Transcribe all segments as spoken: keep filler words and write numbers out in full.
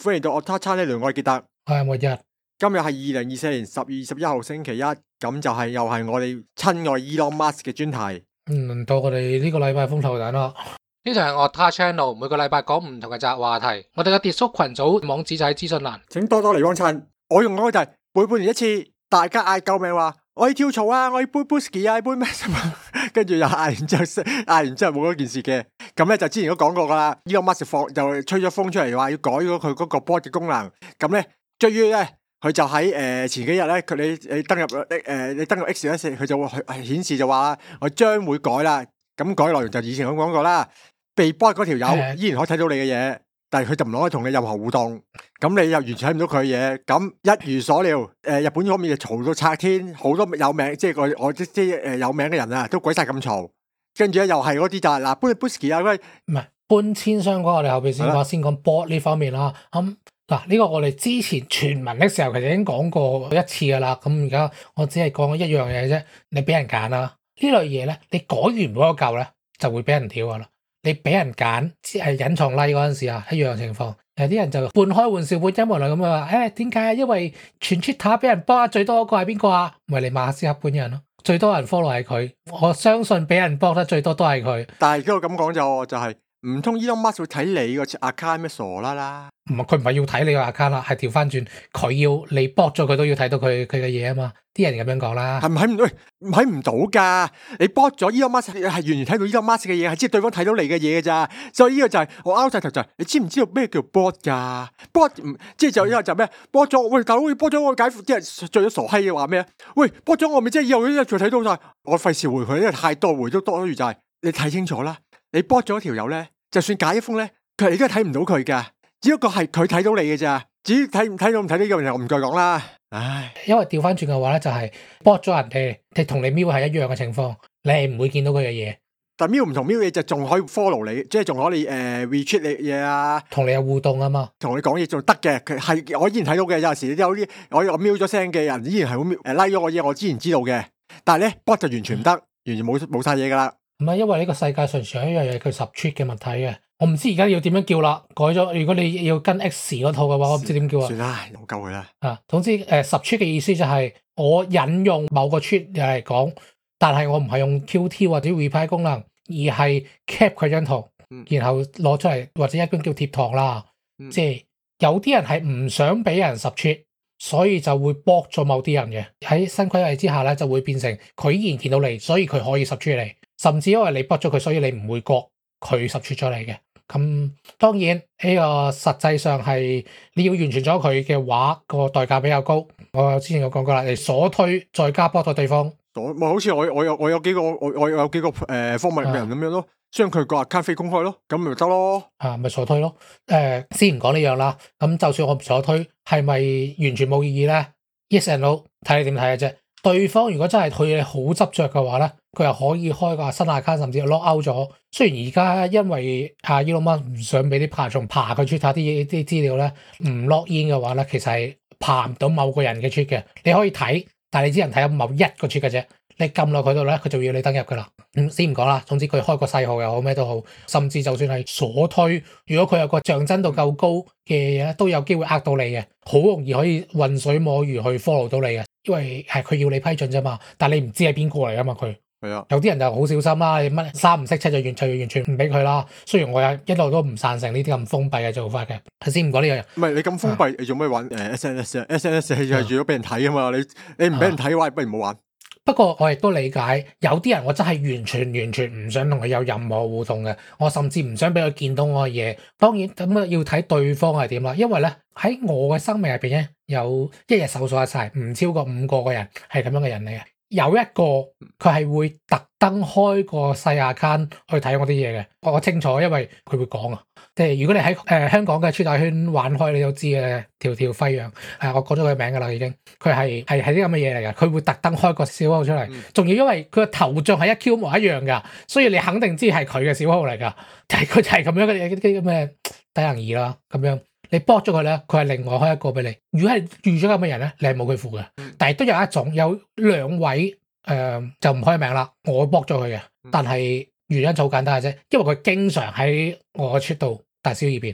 歡迎到 Otak Channel，我係傑特， 我係末日。 今日係二零二四年十月二十一號星期一，咁就係又係我哋親愛 Elon Musk 嘅專題。 嗯，輪到我哋呢個禮拜風頭蛋啦。呢就係 Otak Channel，每個禮拜講唔同嘅雜話題。我哋嘅跌叔群組網址就喺資訊欄， 請多多嚟幫襯。我用嗰個就係每半年一次，大家嗌救命話，我要跳槽啊，我要杯 Busky 啊，杯咩跟住又嗌完之後，嗌完之後冇嗰件事嘅。咁咧就之前都講過噶啦 ，Elon Musk 放就吹咗風出嚟話要改咗佢嗰個 bot 嘅功能。咁咧，終於咧佢就喺誒、呃、前幾日咧，佢你你登入誒、呃、你登入 X 嗰時，佢就會係顯示就話我將會改啦。咁改內容就以前咁講過啦，被 bot 嗰條友依然可以睇到你嘅嘢，但係佢就唔攞去同你任何互動。咁你又完全睇唔到佢嘅嘢。咁一如所料，誒、呃、日本嗰邊就嘈到拆天，好多有名即係我我即係誒有名嘅人啊，都鬼晒咁嘈。跟住咧又係嗰啲就係嗱搬 Busky 啊， 唔係搬遷相關，我哋後邊先講先講 bot 呢方面啦。咁嗱呢個我哋之前傳聞嘅時候其實已經講過一次噶啦。咁而家我只係講一樣嘢啫，你俾人揀啦，呢類嘢咧，你改完嗰個舊咧就會俾人屌噶啦。你俾人揀，即係隱藏 like 嗰陣時啊，一樣情況。有啲人就半開玩笑半陰謀論咁樣話，誒點解啊？因為全 Twitter 俾人 bot 最多嗰個係邊個啊？咪你馬斯克本人咯。最多人 follow 係佢，我相信俾人 block 得最多都係佢。 但係如果咁講就就係唔通 Elon Musk 會睇你個 account 咩？傻啦啦！唔係佢唔係要睇你個 account 啦，係調翻轉佢要你 block 咗佢都要睇到佢佢嘅嘢啊嘛。啲人咁樣講啦，係唔睇唔到？睇唔到噶，你 block 咗 Elon Musk 係完全睇到 Elon Musk 嘅嘢，係即係對方睇到你嘅嘢嘅咋。所以呢個就係、是、我拗晒頭就係、是，你知唔知道咩叫 bot 噶 ？bot 唔即係就因為就咩 bot 咗？喂大佬，bot 咗我解啲人做咗傻閪嘅話咩？喂 bot 咗我咪即係以後一再睇到晒，我費事回佢，因為太多回都多餘就係、是、你睇清楚啦。你 bot 咗條友咧，就算假一封咧，佢你都係睇唔到佢噶，只不過係佢睇到你嘅咋。至於睇唔睇到唔睇到呢個問題，我唔再講啦。唉，因為調翻轉嘅話咧，就係 bot 咗人哋，你同你瞄係一樣嘅情況，你係唔會見到佢嘅嘢。但瞄唔同瞄嘢就仲可以 follow 你，即係仲可以誒 retweet 你嘢啊，同你有互動啊嘛，同你講嘢仲得嘅，佢係我依然睇到嘅。有陣時有啲我我瞄咗聲嘅人依然係好瞄誒 like 咗我嘢，我之前知道嘅。但係咧 bot 就完全唔得，完全冇冇晒嘢噶啦。唔係因為呢個世界上除咗一樣嘢，佢十 tweet 嘅物體嘅。我唔知而家要點樣叫啦，改咗。如果你要跟 X 嗰套嘅話，我唔知點叫啊。算啦，我救佢啦。啊，總之誒、呃、十 tweet 嘅意思就係我引用某個 tweet 嚟講，但係我唔係用 Q T 或者 reply 功能，而係 cap 佢張圖，嗯、然後攞出嚟或者一般叫貼堂啦。嗯、即係有啲人係唔想俾人十 tweet，所以就會 block 咗某啲人嘅。喺新規例之下咧，就會變成佢依然見到你，所以佢可以十 tweet 你，甚至因為你 block 咗佢，所以你唔會覺佢十 tweet 咗你嘅。咁當然呢個實際上係你要完全咗佢嘅話，個代價比較高。我之前有講過啦，你鎖推再加 block 咗對方，咪好似我我有我有幾個我我有幾個誒方面嘅人咁樣咯，將佢個 account 非公開咯，咁咪得咯。啊，咪鎖推咯。誒、呃，先唔講呢樣啦。咁就算我唔鎖推，係咪完全冇意義咧 ？Yes and no，睇你點睇嘅啫。對方如果真係對你好執着嘅話咧，佢又可以開個新 account，甚至 lock out 咗。雖然而家因為阿 Elon Musk 唔想俾啲爬蟲爬佢 Twitter 啲啲資料咧，唔 lock in 嘅話咧，其實係爬唔到某個人嘅 tweet 嘅。你可以睇，但係你只能睇到某一個 tweet 嘅啫。你撳落佢度咧，佢就要你登入噶啦。咁先唔講啦，總之佢開個細號又好咩都好，甚至就算係鎖推，如果佢有個象徵度夠高嘅嘢，都有機會呃到你嘅，好容易可以渾水摸魚去 follow 到你嘅。因為係佢要你批准啫嘛，但係你唔知係邊個嚟噶嘛佢。係啊，有啲人就好小心啦，你乜三唔識七就完全完全唔俾佢啦。雖然我有一路都唔贊成呢啲咁封閉嘅做法嘅。先唔講呢樣嘢。唔係你咁封閉，啊、你做咩玩誒 S N S 啊 ？S N S 係係預咗俾人睇啊嘛，你你唔俾人睇嘅話，不如唔好玩。不過我亦都理解，有啲人我真係完全完全唔想同佢有任何互動嘅，我甚至唔想俾佢見到我嘅嘢。當然咁啊，要睇對方係點啦。因為咧喺我嘅生命入邊咧，有一日數數一齊唔超過五個個人係咁樣嘅人嚟嘅。有一個佢係會特登開個細 account 去睇我啲嘢嘅，我清楚，因為佢會講啊。即係如果你喺誒、呃、香港嘅出大圈玩開，你都知嘅條條輝陽，係我講咗佢名噶啦已經。佢係係係啲咁嘅嘢嚟嘅，佢會特登開個小號出嚟，仲、嗯、要因為佢個頭像係一 Q 模一樣噶，所以你肯定知係佢嘅小號嚟噶。就係佢就係咁樣嘅啲咁嘅低能兒啦，咁樣你 block 咗佢咧，佢係另外開一個俾你。如果係預咗咁嘅人咧，你係冇佢符嘅。但係都有一種有兩位誒、呃、就唔開名啦，我 block 咗佢嘅，但係原因就好簡單嘅啫，因為佢經常喺我出度大小二便。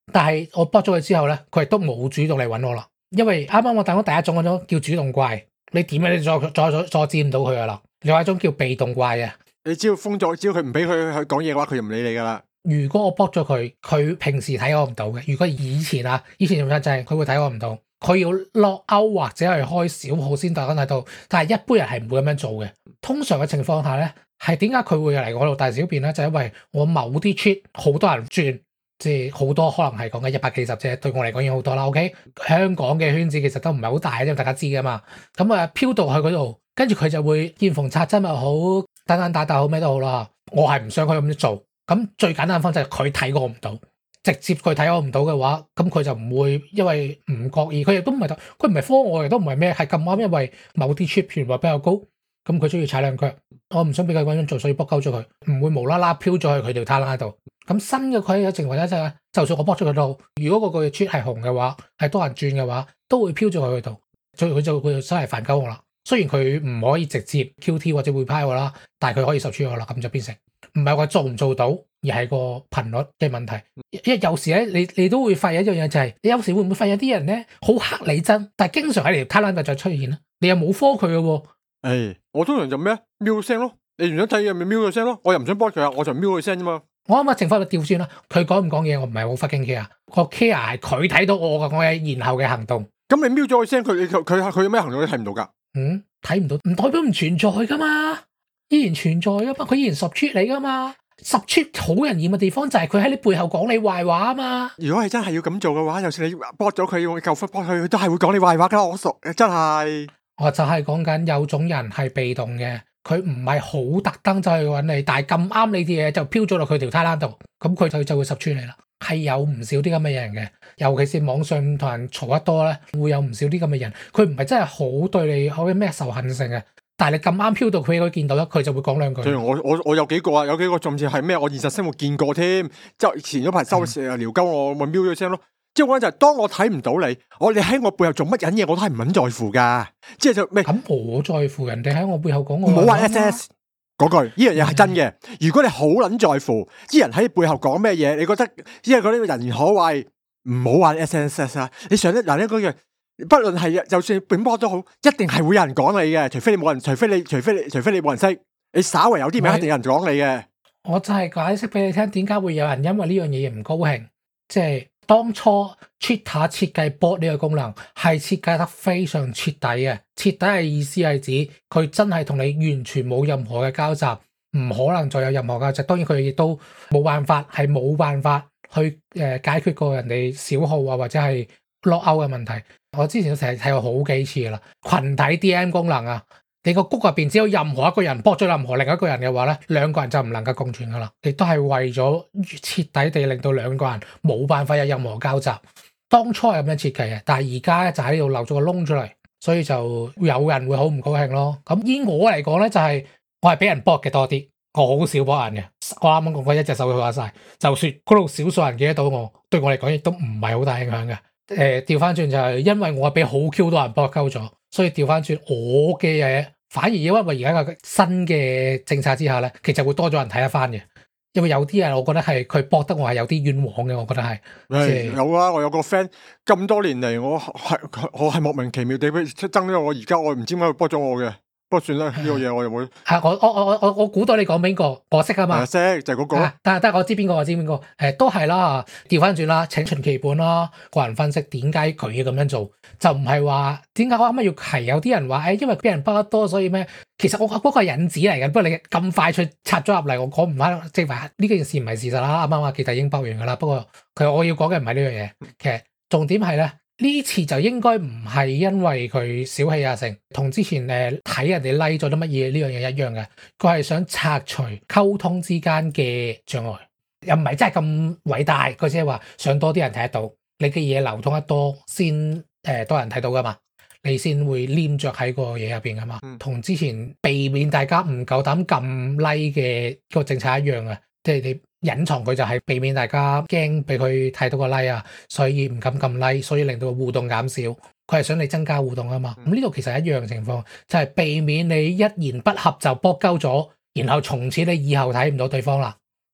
但係我 block 咗佢之後咧，佢亦都冇主動嚟揾我啦。因為啱啱我講第一種嗰種叫主動怪，你點樣你再再再再見唔到佢噶啦。另外一種叫被動怪嘅， 你只要封咗，只要佢唔俾佢去講嘢嘅話，佢就唔理你噶啦。 如果我 block 咗佢，佢平時睇我唔到嘅。如果以前啊，以前用法就係佢會睇我唔到，佢要 lock out 或者係開小號先大家睇到。但係一般人係唔會咁樣做嘅。通常嘅情況下咧，係點解佢會嚟我度大小便咧？就係因為我某啲 tweet 好多人轉。即係好多可能係講緊一百幾十啫，對我嚟講已經好多啦。OK， 香港嘅圈子其實都唔係好大，因為大家知噶嘛。咁啊飄到去嗰度，跟住佢就會見縫插針又好，單單打打好咩都好啦。我係唔想佢咁樣做。咁最簡單嘅方法就係佢睇我唔到，直接佢睇我唔到嘅話，咁佢就唔會因為唔覺意，佢亦都唔係佢唔係科我，亦都唔係咩，係咁啱，因為某啲 trip 頻率比較高，咁佢中意踩兩腳，我唔想俾佢咁樣做，所以 block 咗佢，唔會無啦啦飄咗去佢條攤攤度。咁新嘅佢嘅情況咧就係，就算我 block 咗佢度，如果嗰個 tweet 係紅嘅話，係多人轉嘅話，都會飄咗去佢度，所以佢就佢就真係煩鳩我啦。雖然佢唔可以直接 Q T 或者會派我啦，但係佢可以受處我啦，咁就變成唔係話做唔做到，而係個頻率嘅問題。因為有時咧，你你都會發現一樣嘢就係，你有時會唔會發現有啲人咧好黑你真，但係經常喺條攤攤度再出現咧，你又冇科佢嘅喎。 誒，我通常就咩瞄聲咯，你唔想睇嘢咪瞄佢聲咯，我又唔想 block 佢啊，我就瞄佢聲啫嘛。 我啱啱情況就調轉啦，佢講唔講嘢我唔係好 fucking care，個 care 係佢睇到我嘅我嘅然後嘅行動。咁你瞄咗佢聲，佢佢佢佢有咩行動你睇唔到噶？ 嗯，睇唔到，唔代表唔存在噶嘛，依然存在噶嘛，佢依然 subtweet 你噶嘛。subtweet 好人厭嘅地方就係佢喺你背後講你壞話啊嘛。如果係真係要咁做嘅話，就算你 block 咗佢，用舊 block 佢，佢都係會講你壞話噶。我熟，真係。我就係講緊有種人係被動嘅，佢唔係好特登走去揾你，但係咁啱你啲嘢就飄咗落佢條攤攤度，咁佢就就會subtweet你啦。係有唔少啲咁嘅人嘅，尤其是網上同人嘈得多咧，會有唔少啲咁嘅人。佢唔係真係好對你好咩仇恨性嘅，但係你咁啱飄到佢，佢見到咧，佢就會講兩句。我我我有幾個啊，有幾個甚至係咩？我現實生活見過添，即係前嗰排收蛇撩鳩我，咪瞄咗聲咯。即係講就係，當我睇唔到你，我你喺我背後做乜撚嘢，我都係唔撚在乎噶。即係就咩？咁我在乎人哋喺我背後講我。唔好話 S S 嗰句，呢樣嘢係真嘅。如果你好撚在乎啲人喺背後講咩嘢，你覺得因為嗰啲人言可畏，唔好玩 S S S 啊！你上一嗱呢個嘢，不論係就算本波都好，一定係會有人講你嘅，除非你冇人，除非你，除非你，除非你冇人識，你稍為有啲名，一定有人講你嘅。我就係解釋俾你聽，點解會有人因為呢樣嘢唔高興，即係。當初 Twitter 設計 bot 呢個功能係設計得非常徹底嘅，徹底嘅意思係指佢真係同你完全冇任何嘅交集，唔可能再有任何交集。當然佢亦都冇辦法，係冇辦法去誒解決過人哋小號啊或者係 lock out 嘅問題。我之前都成日睇過好幾次啦，群體 D M 功能啊。你個谷入邊只有任何一個人block咗任何另一個人嘅話咧，兩個人就唔能夠共存噶啦。亦都係為咗徹底地令到兩個人冇辦法有任何交集。當初係咁樣設計嘅，但係而家咧就喺呢度漏咗個窿出嚟，所以就有人會好唔高興咯。咁以我嚟講咧，就係、是、我係俾人 block 嘅多啲，我好少 block 人嘅。我啱啱講過一隻手佢話晒，就算嗰度少數人記得到我，對我嚟講亦都唔係好大影響嘅。誒調翻轉就係因為我俾好 Q 多人 block 鳩咗，所以調翻轉我嘅嘢。反而因為而家個新嘅政策之下咧，其實會多咗人睇得翻嘅。因為有啲人我覺得係佢博得我係有啲冤枉嘅，我覺得係。誒有啊，我有個 friend 咁多年嚟，我係我係莫名其妙地俾憎咗我，而家我唔知點解佢博咗我嘅。不過算啦，呢、這個嘢我又會。係我我我我我估到你講邊個，我識啊嘛。識就係、是、嗰個。但係但係我知邊個，我知邊個。誒都係啦，調翻轉啦，請循其本啦。個人分析點解佢要咁樣做，就唔係話點解我啱啱要提有啲人話誒、哎，因為俾人包得多，所以咩？其實我嗰個係引子嚟嘅，不過你咁快脆插咗入嚟，我講唔翻，即係話呢件事唔係事實啦。啱啱話記得已經包完噶啦，不過佢我要講嘅唔係呢樣嘢。其實重點係咧。呢次就應該唔係因為佢小氣啊成，同之前誒睇人哋 like 咗啲乜嘢呢樣嘢一樣嘅，佢係想拆除溝通之間嘅障礙，又唔係真係咁偉大，佢只係話想多啲人睇得到，你嘅嘢流通得多先誒、呃、多人睇到噶嘛，你先會黏着喺個嘢入邊噶嘛，同、嗯、之前避免大家唔夠膽撳 like 嘅個政策一樣嘅，即係你。隱藏佢就係避免大家驚俾佢睇到個 like 啊，所以唔敢撳 like，所以令到互動減少。佢係想你增加互動啊嘛。咁呢度其實一樣嘅情況，就係、是、避免你一言不合就搏鳩咗，然後從此你以後睇唔到對方啦。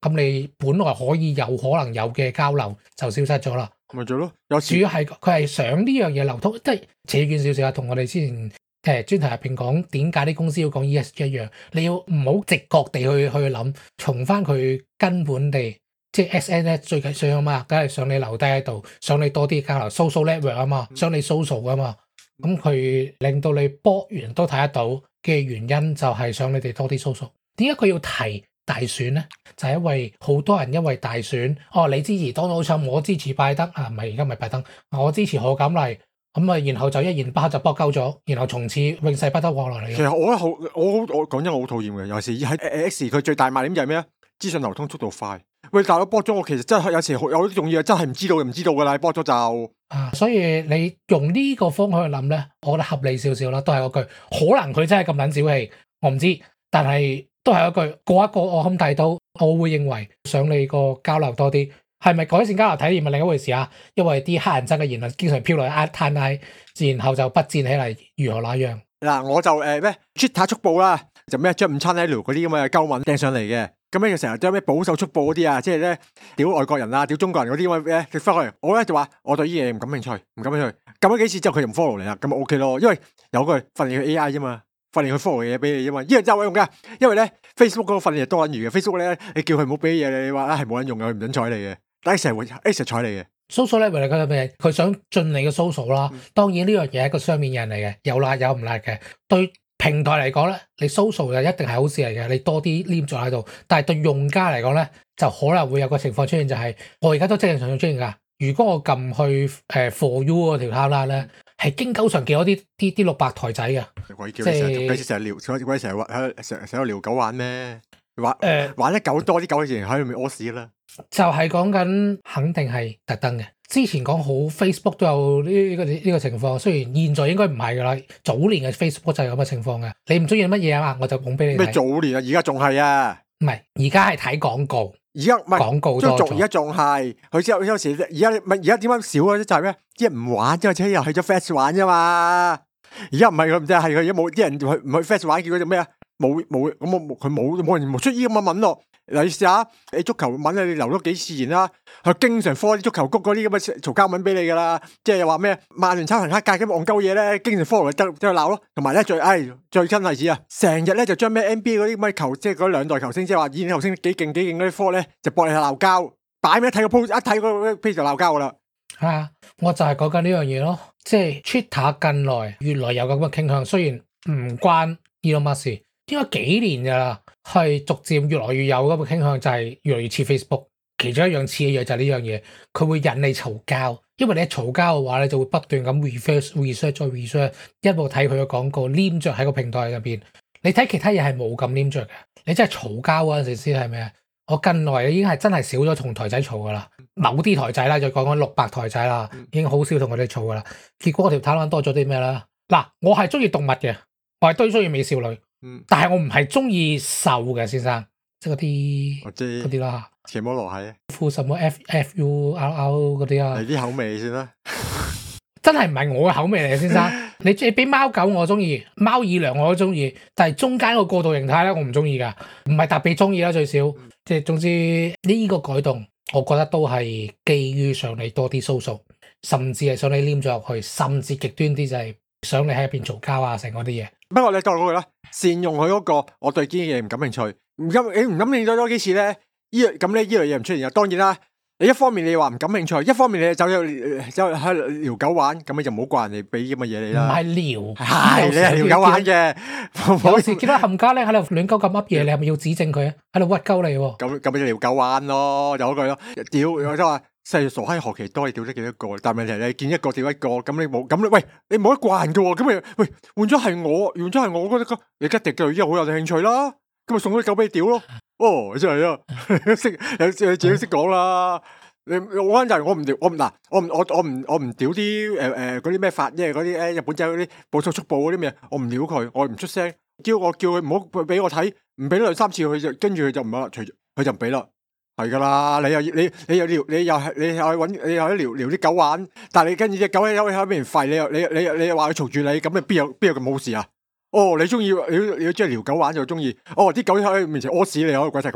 咁你本來可以有可能有嘅交流就消失咗啦。 咪做咯，有主要係佢係想呢樣嘢流通，即係扯遠少少啊。同我哋之前誒專題入邊講點解啲公司要講 E S G 一樣，你要唔好直覺地去去諗，從翻佢根本地，即係 S N S 最緊想啊嘛，梗係想你留低喺度，想你多啲交流 social network 啊嘛，想你 social 啊嘛。咁佢令到你博完都睇得到嘅原因就係想你哋多啲 social。點解佢要提大選咧？就係因為好多人因為大選，哦，你支持 Donald Trump，我支持拜登啊，唔係而家唔係拜登，我支持賀錦麗，咁啊，然後就一言不合就搏鳩咗，然後從此永世不得往來嚟。 其實我覺得好，我我講真，我好討厭嘅，尤其是喺 X 佢最大賣點就係咩啊？資訊流通速度快。喂，大佬博咗我，其實真係有時有啲重要嘢真係唔知道嘅，唔知道噶啦，博咗就啊，所以你用呢個方向去諗咧，我覺得合理少少啦，都係嗰句，可能佢真係咁撚小氣，我唔知，但係都係嗰句，過一個我咁睇到，我會認為想你個交流多啲，係咪改善交流體驗係另一回事啊？因為啲黑人憎嘅言論經常飄落去 timeline，然後就不戰起嚟，如何那樣？嗱， 我就誒咩 Twitter 速報啦，就咩將午餐喺聊嗰啲咁嘅鳩文掟上嚟嘅。咁咧成日將咩保守速報嗰啲啊，即係咧屌外國人啊，屌中國人嗰啲咁嘅嘅翻嚟，我咧就話我對呢嘢唔感興趣，唔感興趣。撳咗幾次之後佢就唔 follow 你啦，咁咪 OK 咯，因為有個訓練佢 A I 啫嘛，訓練佢 follow 嘅嘢俾你啫嘛，呢樣真係有用噶。因為咧 Facebook 嗰個訓練係多撚餘嘅 ，Facebook 咧你叫佢唔好俾嘢你，話啊係冇撚用嘅，佢唔准睬你嘅，但係成日會 X 睬你嘅。 social 咧，為佢咩？佢想進你嘅 social 啦。當然呢樣嘢係一個雙面人嚟嘅，有辣有唔辣嘅。對平台嚟講咧，你 social 就一定係好事嚟嘅，你多啲黏咗喺度。但係對用家嚟講咧，就可能會有個情況出現，就係、是、我而家都正常常出現噶。如果我撳去誒、呃、for you 嗰條 timeline 咧，係經久常見到啲啲啲綠白台仔嘅，即係成日撩，鬼成日話喺成成日撩狗玩咩？玩誒、呃、玩得狗多啲狗，自然喺裏面屙屎啦。 就係講緊肯定係特登嘅。之前講好 Facebook 都有呢、呢個呢、呢個情況，雖然現在應該唔係噶啦，早年嘅 Facebook 就係咁嘅情況嘅。你唔中意乜嘢啊嘛，我就講俾你睇。 咩早年啊？而家仲係啊？ 唔係，而家係睇廣告。 而家唔係廣告多咗。 而家仲係佢之後有時而家唔係而家點解少啊？就係咩？啲人唔玩，因為車又去咗 Fast 玩啫嘛。而家唔係佢唔知係佢而家冇啲人去唔去 Fast 玩，叫佢做咩啊？冇冇咁我佢冇冇人冇出依咁嘅文咯。你試下你足球文你留咗幾次言啦，佢經常科啲足球谷嗰啲咁嘅嘈交文俾你噶啦，即係又話咩曼聯抄人黑界咁戇鳩嘢咧，經常 follow 得得鬧咯，同埋咧最唉最親例子啊，成日咧就將咩 N B A 嗰啲乜球，即係嗰兩代球星，即係話以前球星幾勁幾勁嗰啲科咧，就搏你鬧交，擺明一睇個 post 一睇個 page 就鬧交噶啦。 啊，我就係講緊呢樣嘢咯，即係 Twitter 近來越來有咁嘅傾向，雖然唔關 Elon Musk，應該幾年噶啦。係逐漸越來越有咁嘅傾向，就係越來越似 Facebook。其中一樣似嘅嘢就係呢樣嘢，佢會引你嘈交，因為你一嘈交嘅話咧，就會不斷咁 research、research 再 research，一路睇佢嘅廣告，黏着喺個平台入邊。你睇其他嘢係冇咁黏着嘅，你真係嘈交嗰陣時先係咩？我近來已經係真係少咗同台仔嘈噶啦，某啲台仔啦，就講緊六百台仔啦，已經好少同佢哋嘈噶啦。結果條攤攤多咗啲咩啦？嗱，我係中意動物嘅，我係堆中意美少女。嗯、但係我唔係中意瘦嘅先生，即係嗰啲嗰啲啦。 邪魔羅係副什麼 F F U R R 嗰啲啊？ 你啲口味先啦， 真係唔係我嘅口味嚟嘅，先生。你你俾貓狗我中意，貓耳娘我都中意，但係中間個過渡形態咧，我唔中意噶，唔係特別中意啦，最少。即、嗯、係總之呢、這個改動，我覺得都係基於想你多啲 social，甚至係想你黏咗入去，甚至極端啲就係想你喺入邊嘈交啊，成嗰啲嘢。不過你當嗰句啦，善用佢嗰、那個，我對呢啲嘢唔感興趣，唔感你唔感興趣咗幾次咧？依咁咧，依類嘢唔出現。當然啦，你一方面你話唔感興趣，一方面你走咗走喺撩狗玩，咁你就唔好怪人哋俾咁嘅嘢你啦。唔係撩，係你係撩狗玩嘅。 有時見到冚家咧喺度亂鳩咁噏嘢，你係咪要指正佢啊？喺度屈鳩你喎。 咁咁咪就撩狗玩咯，就嗰句咯。屌，我即係話細傻閪何其多，你屌得幾多個？但係問題你見一個屌一個，咁你冇咁你喂，你冇得怪人嘅喎。咁你喂換咗係我，換咗係我嗰啲，你一定對依個好有興趣啦。咁咪送咗啲狗俾你屌咯。哦，真係啊，識有自己識講啦。你我嗰陣就係我唔屌，我唔嗱，我唔我我唔我唔屌啲誒誒嗰啲咩法，即係嗰啲誒日本仔嗰啲保守速報嗰啲咩，我唔屌佢，我唔出聲，叫我叫佢唔好俾我睇，唔俾兩三次佢就跟住佢就唔啦，隨佢就唔俾啦，係噶啦，你又你你又撩你又係你又揾你又喺撩撩啲狗玩，但係你跟住隻狗喺喺邊吠，你又你你你又話佢嘈住你，咁你邊有邊有咁冇事啊？哦，你中意你你中意撩狗玩就中意，哦啲狗喺面前屙屎，你可以鬼晒咁嘈啊？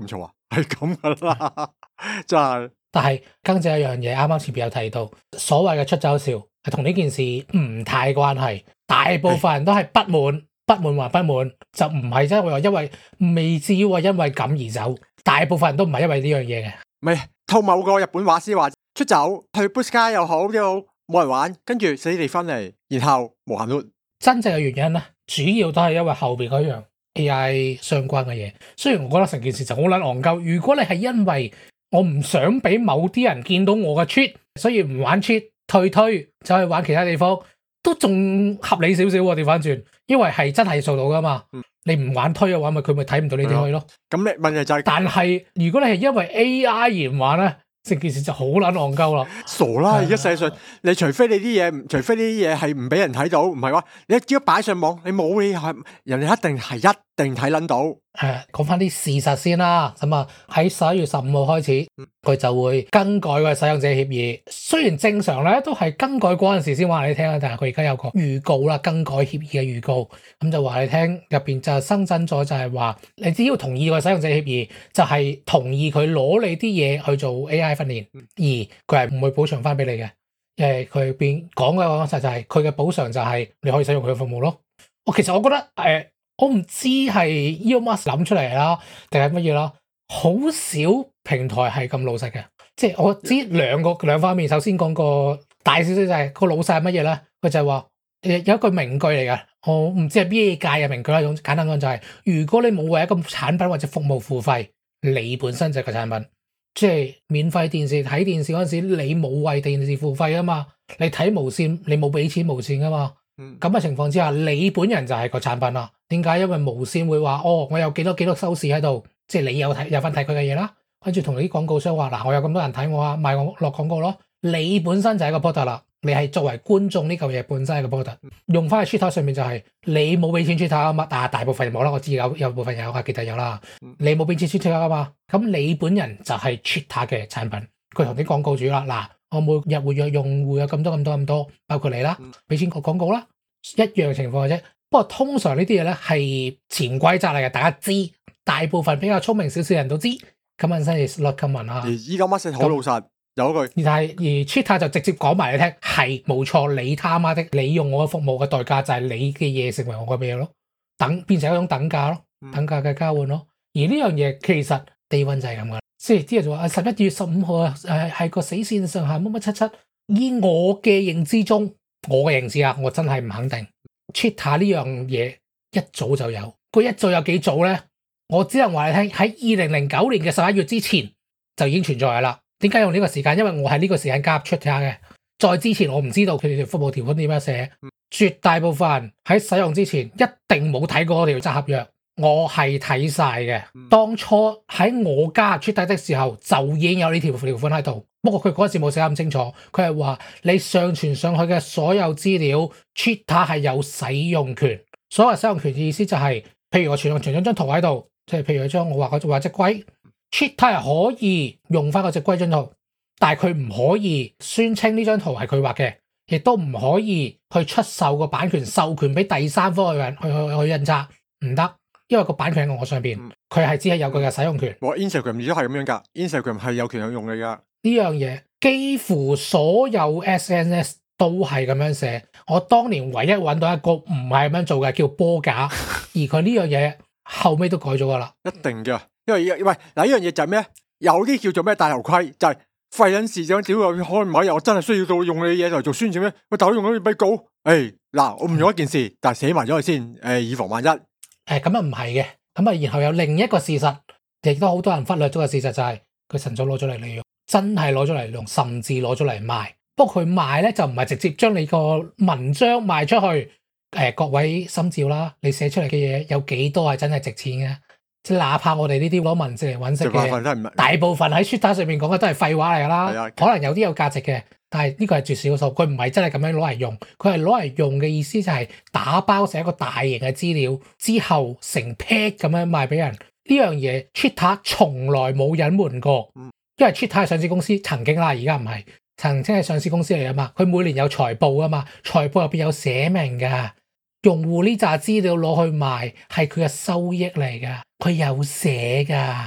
係咁噶啦，真係。 但係更正一樣嘢，啱啱前邊有提到，所謂嘅出走潮係同呢件事唔太關係，大部分人都係不滿，不滿還不滿，就唔係真係話因為未至於話因為咁而走，大部分人都唔係因為呢樣嘢嘅。 咪套某個日本畫師話出走去 Blue Sky 又好都好，冇人玩，跟住死地分離，然後無限 loop。真正嘅原因咧，主要都係因為後邊嗰樣 A I 相關嘅嘢。雖然我覺得成件事就好撚戇鳩，如果你係因為我唔想俾某啲人見到我嘅 tweet，所以唔玩 tweet，退推就去玩其他地方，都仲合理少少喎。調翻轉，因為係真係做到噶嘛。嗯、你唔玩推嘅話，咪佢咪睇唔到你點去咯。咁你問題就係，但係如果你係因為 A I 而唔玩咧，成件事就好撚戇鳩啦。傻啦！而家世界上，你除非你啲嘢，除非呢啲嘢係唔俾人睇到，唔係話你只要擺上網，你冇你係人哋一定係一定睇撚到。誒，講翻啲事實先啦。咁啊，喺十一月十五號開始，佢、嗯、就會更改個使用者協議。雖然正常咧都係更改嗰陣時先話你聽，但係佢而家有個預告啦，更改協議嘅預告，咁就話你聽入邊就新增咗，就係話你只要同意個使用者協議，就係、是、同意佢攞你啲嘢去做 A I 訓練，嗯、而佢係唔會補償翻俾你嘅。誒，佢邊講嘅講實就係佢嘅補償就係你可以使用佢嘅服務咯。我其實我覺得誒。呃我唔知係 Elon Musk 諗出嚟啦，定係乜嘢啦？好少平台係咁老實嘅，即係我知兩個兩方面。首先講個大少少就係個老細係乜嘢咧？佢就係話誒有一句名句嚟嘅，我唔知係咩界嘅名句啦。用簡單講就係、是，如果你冇為一個產品或者服務付費，你本身就係個產品。即係免費電視睇電視嗰陣時，你冇為電視付費啊嘛？你睇無線，你冇俾錢無線噶嘛？咁嘅情況之下，你本人就係個產品啦。點解？因為無線會話，哦，我有幾多幾多收視喺度，即係你有睇有份睇佢嘅嘢啦。跟住同啲廣告商話，嗱，我有咁多人睇我啊，賣我落廣告咯。你本身就係個 product 啦，你係作為觀眾呢嚿嘢本身係個 product。用翻喺 Twitter 上面就係、是、你冇俾錢 Twitter 啊嘛，但大部分冇啦，我知有有部分有啊，記得有啦。你冇俾錢 Twitter 啊嘛，咁你本人就係 Twitter 嘅產品。佢同啲廣告主啦，嗱，我每日活躍用戶有咁多咁多咁多，包括你啦，俾錢個廣告啦。一樣情況嘅啫，不過通常呢啲嘢咧係潛規則嚟嘅，大家知，大部分比較聰明少少人都知。Common sense is not common啊。而依家乜嘢好老實，有一句。而係而 Twitter 就直接講埋你聽，係冇錯，你他媽的，你用我嘅服務嘅代價就係你嘅嘢成為我嘅嘢咯，等變成一種等價咯，等價嘅交換咯。而呢樣嘢其實 day one 就係咁噶，即係啲人就話十一月十五號啊，誒係個死線上限乜乜七七，以我嘅認知中。我嘅認知啊，我真係唔肯定。Twitter 呢樣嘢一早就有，佢一早有幾早咧？我只能話你聽，喺二零零九年嘅十一月之前就已經存在噶啦。點解用呢個時間？因為我係呢個時間加入 Twitter 嘅。再之前我唔知道佢哋條服務條款點樣寫。絕大部分人喺使用之前一定冇睇過條合約，我係睇晒嘅。當初喺我加入 Twitter 的時候就已經有呢條條款喺度。不過佢嗰陣時冇寫咁清楚，佢係話你上傳上去嘅所有資料 Twitter 係有使用權。所謂使用權嘅意思就係、是，譬如我傳傳咗張圖喺度，即係譬如將我畫嗰畫隻龜 Twitter 係可以用翻嗰隻龜張圖，但係佢唔可以宣稱呢張圖係佢畫嘅，亦都唔可以去出售個版權授權俾第三方嘅人去去去印刷，唔得，因為個版權喺我上邊，佢係只係有佢嘅使用權。我 Instagram 亦都係咁樣噶 ，Instagram 係有權有用嘅噶。呢樣嘢幾乎所有 S N S 都係咁樣寫。我當年唯一揾到一個唔係咁樣做嘅，叫波架，而佢呢樣嘢後尾都改咗噶啦。一定嘅，因為喂嗱呢樣嘢就係咩？有啲叫做咩戴頭盔，就係廢人事長屌佢開唔開？我真係需要到用你嘢嚟做宣傳咩？喂，但係我用咗俾稿，誒、哎、嗱，我唔用一件事，但係寫埋咗佢先，誒以防萬一。誒咁啊唔係嘅，咁啊然後有另一個事實，亦都好多人忽略咗嘅事實就係、是、佢晨早攞咗嚟利用。真係攞咗嚟用，甚至攞咗嚟賣。不過佢賣咧就唔係直接將你個文章賣出去。誒、呃，各位心照啦，你寫出嚟嘅嘢有幾多係真係值錢嘅？即係哪怕我哋呢啲攞文字嚟揾食嘅，大部分喺 Twitter 上面講嘅都係廢話嚟噶啦。可能有啲有價值嘅，但係呢個係絕少數。佢唔係真係咁樣攞嚟用，佢係攞嚟用嘅意思就係打包成一個大型嘅資料之後成 pack 咁樣賣俾人。呢樣嘢 Twitter 從來冇隱瞞過。嗯因為 Twitter 係上市公司，曾經啦，而家唔係，曾經係上市公司嚟啊嘛。佢每年有財報啊嘛，財報入邊有寫明噶，用戶呢紮資料攞去賣係佢嘅收益嚟噶，佢有寫噶。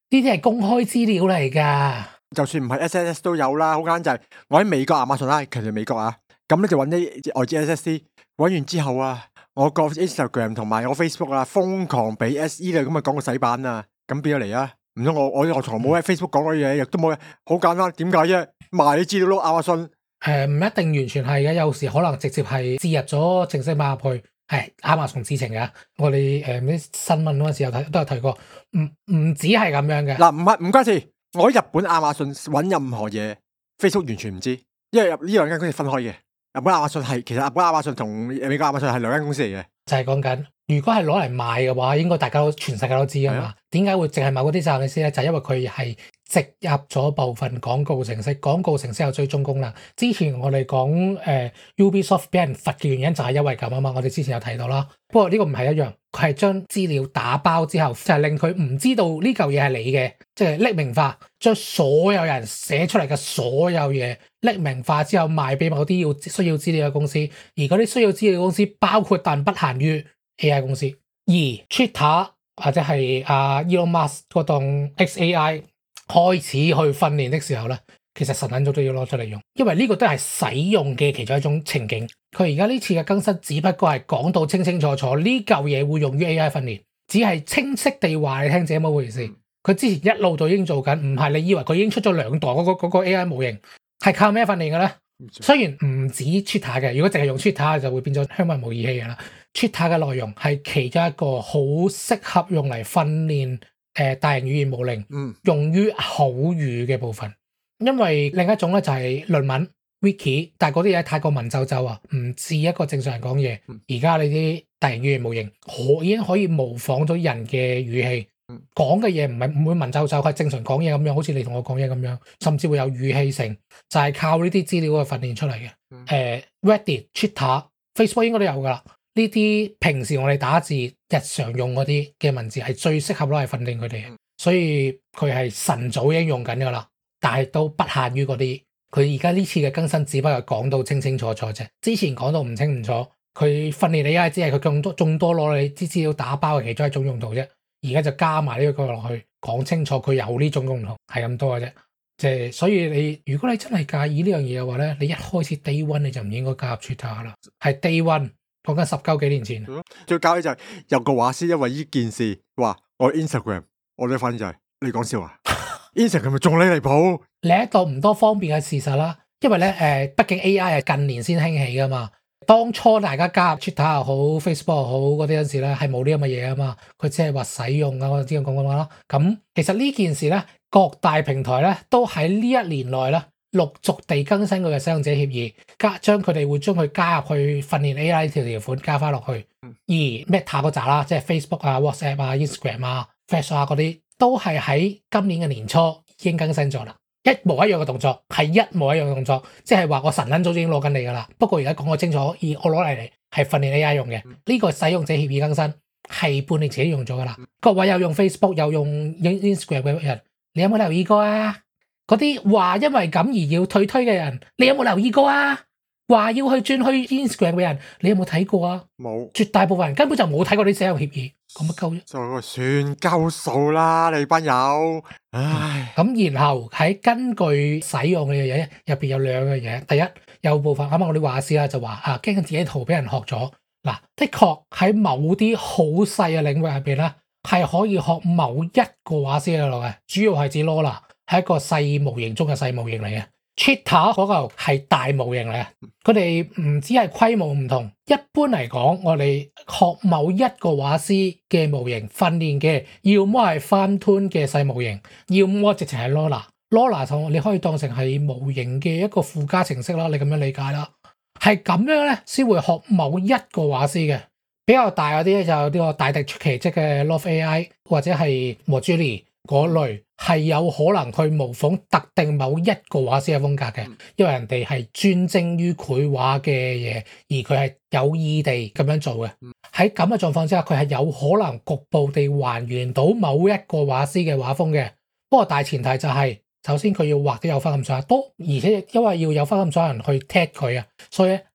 呢啲係公開資料嚟㗎。 就算唔係 S S S 都有啦，好簡單就係我喺美國亞馬遜啦，其實美國啊，咁咧就揾啲外置 S S C，揾完之後啊，我個 Instagram 同埋我 Facebook 啊，瘋狂俾 S E 啦，咁啊講個洗版啊，咁邊咗嚟啊？唔通我我我從來冇喺 Facebook 講過嘢，亦都冇，好簡單，點解啫？賣啲資料咯，亞馬遜。 誒，唔一定完全係嘅，有時可能直接係置入咗正式碼入去，係亞馬遜知情嘅。我哋誒啲新聞嗰陣時有睇，都有提過，唔唔止係咁樣嘅。 嗱，唔係唔關事，我喺日本亞馬遜揾任何嘢 Facebook 完全唔知，因為入呢兩間公司分開嘅。日本亞馬遜係其實日本亞馬遜同美國亞馬遜係兩間公司嚟嘅。 就係講緊，如果係攞嚟賣嘅話，應該大家都全世界都知啊嘛。點解會淨係某嗰啲站嘅先咧？就係因為佢係植入咗部分廣告程式，廣告程式有追蹤功能。之前我哋講誒 Ubisoft 俾人罰嘅原因就係因為咁啊嘛，我哋之前有提到啦。不過呢個唔係一樣，佢係將資料打包之後，就係令佢唔知道呢嚿嘢係你嘅，即係匿名化，將所有人寫出嚟嘅所有嘢匿名化之後賣俾某啲要需要資料嘅公司，而嗰啲需要資料嘅公司包括但不限於 A I 公司。而 Twitter 或者係阿 Elon Musk 嗰棟 X A I 開始去訓練的時候咧，其實神撚早都要攞出嚟用，因為呢個都係使用嘅其中一種情景。佢而家呢次嘅更新只不過係講到清清楚楚呢嚿嘢會用於 A I 訓練，只係清晰地話你聽這麼回事。佢之前一路都已經做緊，唔係你以為佢已經出咗兩代嗰、嗰個嗰個 A I 模型係靠咩訓練嘅咧？雖然唔止 Twitter 嘅，如果淨係用 Twitter 就會變咗香港人模擬器嘅啦。Twitter 嘅內容係其中一個好適合用嚟訓練誒大型語言模型，嗯、用於口語嘅部分。因為另一種咧就係論文 wiki， 但係嗰啲嘢太過文縐縐啊，唔似一個正常人講嘢。而家你啲大型語言模型可已經可以模仿到人嘅語氣，講嘅嘢唔係唔會文縐縐，係正常講嘢咁樣，好似你同我講嘢咁樣，甚至會有語氣性，就係、是、靠呢啲資料去訓練出嚟嘅。誒、嗯呃、Reddit、Twitter、Facebook 應該都有噶啦。呢啲平時我哋打字日常用嗰啲嘅文字係最適合攞嚟訓練佢哋嘅，所以佢係晨早已經用緊噶啦。但係都不限於嗰啲，佢而家呢次嘅更新只不過講到清清楚楚啫。之前講到唔清唔楚，佢訓練你啊，只係佢更多眾多攞你啲資料打包嘅其中一種用途啫。而家就加埋呢個落去，講清楚佢有呢種用途，係咁多嘅啫。即係所以你如果你真係介意呢樣嘢嘅話咧，你一開始 day one 你就唔應該加入 Twitter 啦。係 day one 講緊十九幾年前。 最搞嘅就係有個畫師因為呢件事話我 Instagram， 我哋反應就係、是、你講笑啊！Instagram 咪仲你離譜？ 另一個唔多方便嘅事實啦，因為咧誒，畢竟 A I 係近年先興起噶嘛。當初大家加入 Twitter 又好 Facebook 又好嗰啲陣時咧，係冇呢咁嘅嘢啊嘛。佢只係話使用啊，我之前講過啦。咁其實呢件事咧，各大平台咧都喺呢一年內咧陸續地更新佢嘅使用者協議，加將佢哋會將佢加入去訓練 A I 條條款加翻落去。而 Meta 嗰扎啦，即係 Facebook 啊、WhatsApp 啊、Instagram 啊、Threads 啊嗰啲。都係喺今年嘅年初已經更新咗啦，一模一樣嘅動作，係一模一樣嘅動作，即係話我神撚早已經攞緊你噶啦。不過而家講個清楚，而我攞嚟嚟係訓練 A I 用嘅，呢、這個使用者協議更新係半年前用咗噶啦。各位有用 Facebook 有用 Instagram 嘅人，你有冇留意過啊？嗰啲話因為咁而要退推嘅人，你有冇留意過啊？話要去轉去 Instagram 嘅人，你有冇睇過啊？冇，絕大部分人根本就冇睇過啲使用協議，咁乜鳩啫？就算鳩數啦，你班友，唉。 咁然後喺根據使用嘅嘢入邊有兩樣嘢，第一有部分啱啱我哋話事啦，就話啊驚自己圖俾人學咗。嗱，的確喺某啲好細嘅領域入邊咧，係可以學某一個畫師嘅路嘅，主要係指 Lola 係一個細模型中嘅細模型嚟嘅。Twitter 嗰個係大模型嚟嘅，佢哋唔止係規模唔同。一般嚟講，我哋學某一個畫師嘅模型訓練嘅，要麼係 Fantune 嘅細模型，要麼直情係 Lola。Lola 同你可以當成係模型嘅一個附加程式啦，你咁樣理解啦。係咁樣咧，先會學某一個畫師嘅。比較大嗰啲咧，就有呢個大地出奇蹟嘅 Loft A I 或者係 Mojuli 嗰類。係有可能去模仿特定某一個畫師嘅風格嘅，因為人哋係專精於繪畫嘅嘢，而佢係有意地咁樣做嘅。喺咁嘅狀況之下，佢係有可能局部地還原到某一個畫師嘅畫風嘅。不過大前提就係、是，首先佢要畫得有翻咁上下多，而且因為要有翻咁上下人去 tag 佢啊，所以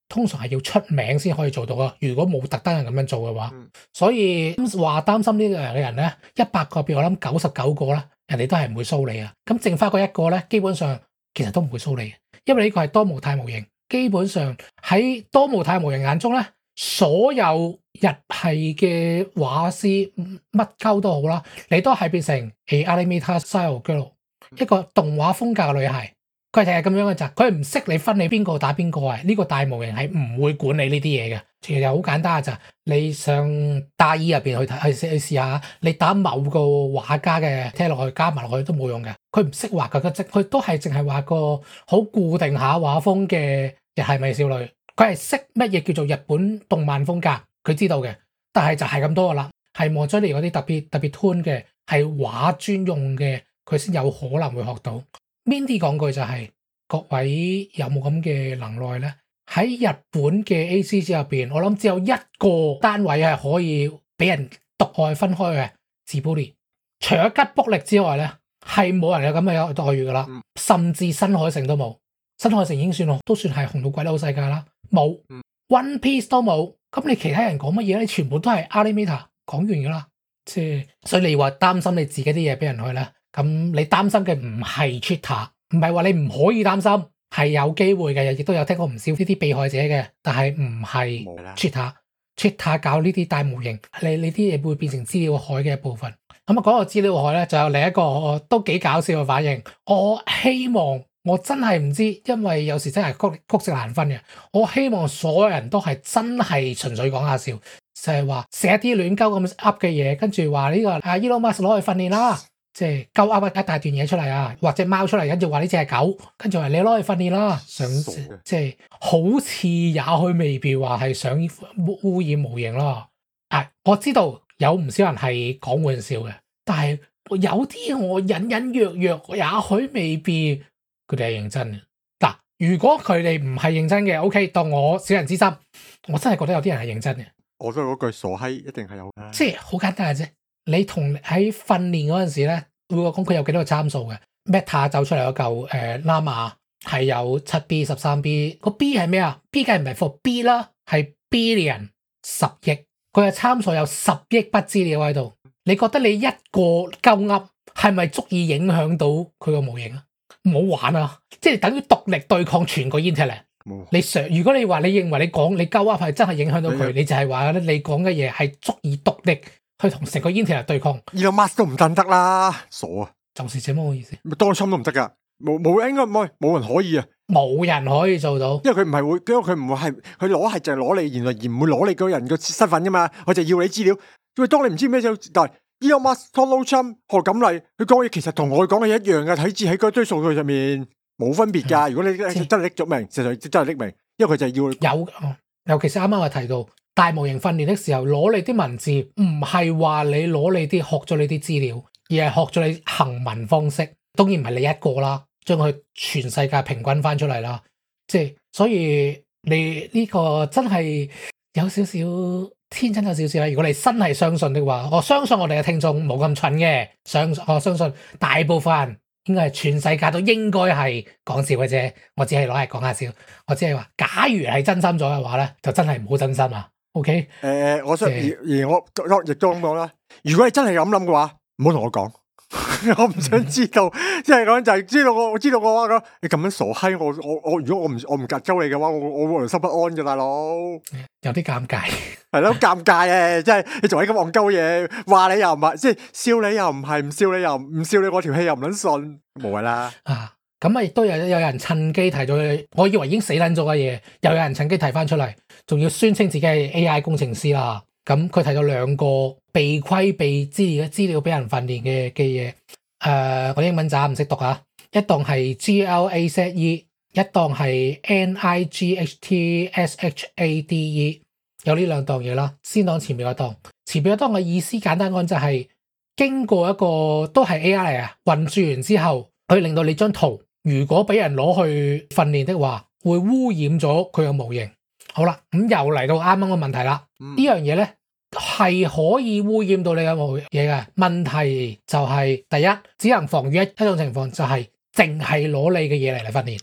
通常係要出名先可以做到啊。如果冇特登人咁樣做嘅話，嗯、所以話擔心呢個人嘅人咧，一百個入邊我諗九十九個咧，人哋都係唔會騷你啊。咁剩翻嗰一個咧，基本上其實都唔會騷你，因為呢個係多模態模型。基本上喺多模態模型眼中咧，所有日系嘅畫師乜鳩都好啦，你都係變成誒 Animator Style Girl 一個動畫風格嘅女孩，佢係咁樣嘅咋，佢唔識你分你邊個打邊個啊！呢個大模型係唔會管理呢啲嘢嘅，其實好簡單嘅咋，你上大衣入邊去睇去試試下，你打某個畫家嘅聽落去加埋落去都冇用嘅，佢唔識畫嘅，佢佢都係淨係畫個好固定下畫風嘅日系美少女，佢係識乜嘢叫做日本動漫風格，佢知道嘅，但係就係咁多噶啦，係望咗你嗰啲特別特別 tune 嘅，係畫專用嘅，佢先有可能會學到。Mindy 講句就係、是、各位有冇咁嘅能耐咧？喺日本嘅 A C G 入邊，我諗只有一個單位係可以俾人獨愛分開嘅，是 Bully。除咗吉卜力之外咧，係冇人有咁嘅待遇噶啦，甚至新海誠都冇。新海誠已經算都算係紅到鬼佬世界啦，冇 One Piece 都冇。咁你其他人講乜嘢咧？全部都係 Animator 講完噶啦，即係所以你話擔心你自己啲嘢俾人去咧？咁你擔心嘅唔係 Twitter， 唔係話你唔可以擔心，係有機會嘅，亦都有聽過唔少呢啲被害者嘅，但係唔係 Twitter。Twitter 搞呢啲大模型，你你啲嘢會變成資料海嘅一部分。咁啊，講到資料海咧，就有另一個都幾搞笑嘅反應。我希望我真係唔知，因為有時真係曲曲折難分嘅。我希望所有人都係真係純粹講下笑，就係話寫啲亂鳩咁 up 嘅嘢，跟住話呢個阿 Elon Musk 攞去訓練啦。即係鳩噏一大段嘢出嚟啊，或者貓出嚟，跟住話呢隻係狗，跟住話你攞去訓練啦，想即係好似也許未必話係想污染模型咯。啊，我知道有唔少人係講玩笑嘅，但係有啲我隱隱約約也許未必佢哋係認真嘅。嗱、啊，如果佢哋唔係認真嘅 ，OK， 當我小人之心，我真係覺得有啲人係認真嘅。 我都係嗰句傻閪一定係有， 即係好簡單嘅啫。你同喺訓練嗰陣時咧，會講佢有幾多個參數嘅 Meta 走出嚟嗰嚿誒 Llama 係有七 B 十三 B， 個 B 係咩啊 ？B 梗係唔係 for B 啦，係 billion 十億，佢嘅參數有十億筆資料喺度。你覺得你一個鳩噏係咪足以影響到佢個模型啊？唔好玩啊！即係等於獨力對抗全個 Internet。你想如果你話你認為你講你鳩噏係真係影響到佢，你就係話咧你講嘅嘢係足以獨力去同成個 Internet 對抗。 Elon Musk 都唔得得啦，傻啊！ 就是這麼個意思。 Donald Trump都唔得噶，冇冇應該冇冇人可以啊！ 冇人可以做到， 因為佢唔係會，因為佢唔會係佢攞係就係攞你言論，而唔會攞你個人個身份噶嘛。佢就要你資料。因為當你唔知咩就，但係 Elon Musk、Donald Trump、何錦麗，佢講嘢其實同我講嘅一樣嘅，睇住喺嗰堆數據上面冇分別噶。如果你真係拎咗名，實際真係拎名，因為佢就係要有，尤其是啱啱我提到大模型訓練的時候，攞你啲文字唔係話你攞你啲學咗你啲資料，而係學咗你行文方式。當然唔係你一個啦，將佢全世界平均翻出嚟啦。即係所以你呢個真係有少少天真有少少啦。如果你真係相信的話，我相信我哋嘅聽眾冇咁蠢嘅，相我相信大部分人應該係全世界都應該係講笑嘅啫。我只係攞嚟講下笑，我只係話，假如係真心咗嘅話咧，就真係唔好真心啊。OK，誒、 呃，我想、就是、而而我亦都咁講啦。如果你真係咁諗嘅話，唔好同我講。我唔想知道，即係講就係知道我，我知道我話咁，你咁樣傻閪，我我我如果我唔我唔夾鳩你嘅話，我我會良心不安嘅，大佬。 有啲尷尬，係咯，尷尬啊！即係你做啲咁戇鳩嘢，話你又唔係，即係笑你又唔係，唔笑你又唔笑你，我條氣又唔撚信，無謂啦。 啊，咁啊亦都有有人趁機提咗，我以為已經死撚咗嘅嘢，又有人趁機提翻出嚟，仲要宣稱自己係 A I 工程師啦。咁佢提咗兩個被規避資料資料俾人訓練嘅嘅嘢，誒、呃，我英文渣唔識讀啊，一檔係 G L A Z E， 一檔係 N I G H T S H A D E， 有呢兩檔嘢啦。先講前面嗰檔，前面嗰檔嘅意思簡單講就係、是、經過一個都係 A I 嚟啊，運算完之後，佢令到你張圖如果俾人攞去訓練的話，會污染咗佢個模型。好啦，咁又嚟到啱啱個問題啦。嗯、呢樣嘢咧係可以污染到你嘅模嘢嘅。問題就係、是、第一，只能防禦一一種情況，就係淨係攞你嘅嘢嚟嚟訓練。